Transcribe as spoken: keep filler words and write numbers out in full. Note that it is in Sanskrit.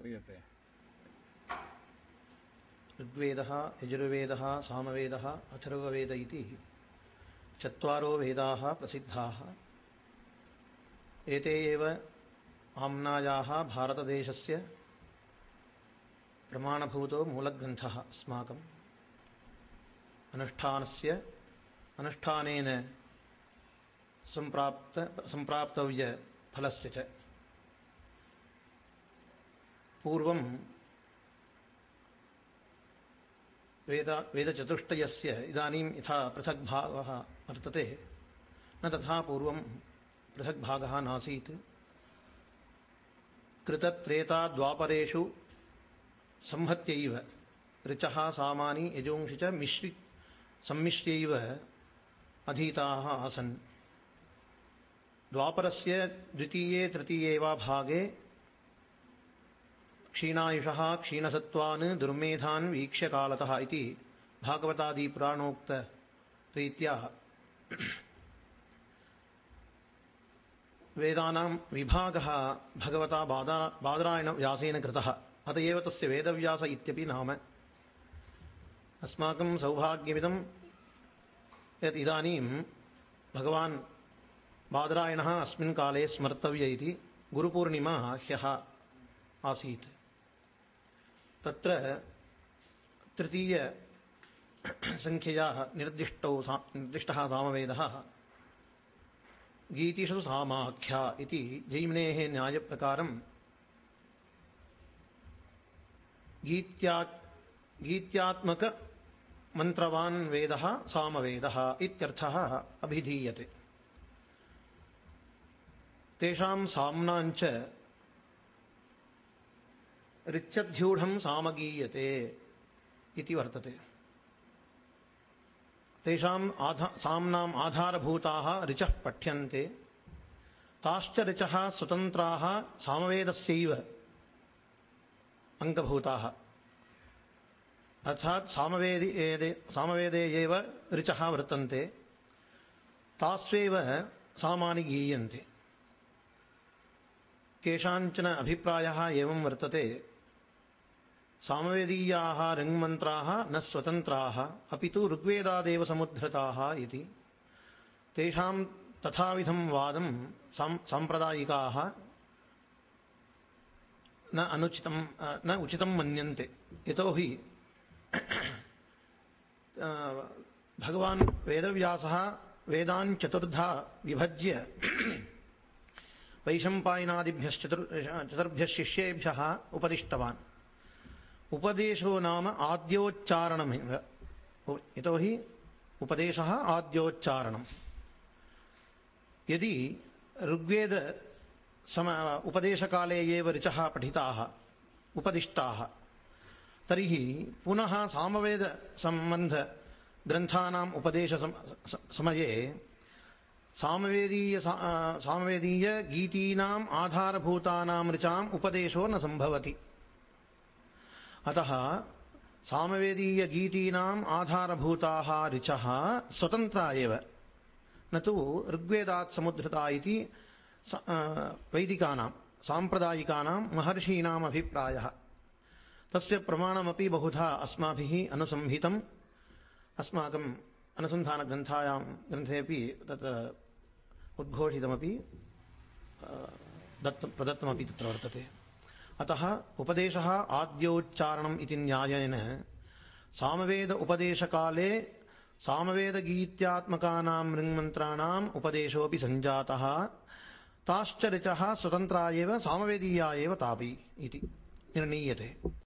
क्रियते? ऋग्वेदः, यजुर्वेदः, सामवेदः, अथर्ववेद इति चत्वारो वेदाः प्रसिद्धाः। एते एव आम्नायाः भारतदेशस्य प्रमाणभूतो मूलग्रन्थः अस्माकम्। अनुष्ठानस्य अनुष्ठानेन सम्प्राप्त सम्प्राप्तव्यफलस्य च। पूर्वं वेद वेदचतुष्टयस्य इदानीं यथा पृथग्भागः वर्तते, न तथा पूर्वं पृथग्भागः नासीत्। कृतत्रेताद्वापरेषु संहत्यैव ऋचः सामानि यजूंषि च मिश्रि सम्मिश्यैव अधीताः आसन्। द्वापरस्य द्वितीये तृतीये वा भागे क्षीणायुषः क्षीणसत्त्वान् दुर्मेधान् वीक्ष्य कालतः इति भागवतादिपुराणोक्तरीत्या वेदानां विभागः भगवता बादा बादरायणव्यासेन कृतः। अत एव तस्य वेदव्यास इत्यपि नाम। अस्माकं सौभाग्यमिदं यत् इदानीं भगवान् बादरायणः अस्मिन् काले स्मर्तव्य इति। गुरुपूर्णिमा ह्यः आसीत्। तत्र तृतीयसङ्ख्यया निर्दिष्टौ सा निर्दिष्टः सामवेदः गीतिषु सामाख्या इति जैमिनेः न्यायप्रकारं गीत्या गीत्यात्मकमन्त्रवान् वेदः सामवेदः इत्यर्थः अभिधीयते। तेषां साम्नाञ्च ऋच्यध्यूढं सामगीयते इति वर्तते। तेषाम् आधा साम्नाम् आधारभूताः ऋचः पठ्यन्ते। ताश्च ऋचः स्वतन्त्राः सामवेदस्यैव अङ्गभूताः। अर्थात् सामवेदे सामवेदे एव ऋचः वर्तन्ते, तास्वेव सामानि गीयन्ते। केषाञ्चन अभिप्रायः एवं वर्तते, सामवेदीयाः ऋङ्मन्त्राः न स्वतन्त्राः अपि तु ऋग्वेदादेव समुद्धृताः इति। तेषां तथाविधं वादं साम् साम्प्रदायिकाः न अनुचितं न उचितं मन्यन्ते। यतोहि भगवान् वेदव्यासः वेदान् चतुर्धा विभज्य वैशम्पायनादिभ्यश्चतुर् चतुर्भ्यः शिष्येभ्यः उपदिष्टवान्। उपदेशो नाम आद्योच्चारणमेव। यतोहि उपदेशः आद्योच्चारणम्। यदि ऋग्वेद सम उपदेशकाले एव ऋचः पठिताः उपदिष्टाः, तर्हि पुनः सामवेदसम्बन्धग्रन्थानाम् उपदेशसमये सामवेदीय सामवेदीयगीतीनाम् आधारभूतानां ऋचाम् उपदेशो न सम्भवति। अतः सामवेदीयगीतीनाम् आधारभूताः ऋचः स्वतन्त्रा एव, न तु ऋग्वेदात् समुद्धृता इति वैदिकानां साम्प्रदायिकानां महर्षीणाम् अभिप्रायः। तस्य प्रमाणमपि बहुधा अस्माभिः अनुसंहितम्। अस्माकम् अनुसन्धानग्रन्थायां ग्रन्थेपि तत्र उद्घोषितमपि दत्त प्रदत्तमपि तत्र वर्तते। अतः उपदेशः आद्योच्चारणम् इति न्यायेन सामवेद उपदेशकाले सामवेदगीत्यात्मकानां ऋङ्मन्त्राणाम् उपदेशोऽपि सञ्जातः। ताश्च ऋचः स्वतन्त्रा एव सामवेदीया एव तापि इति निर्णीयते।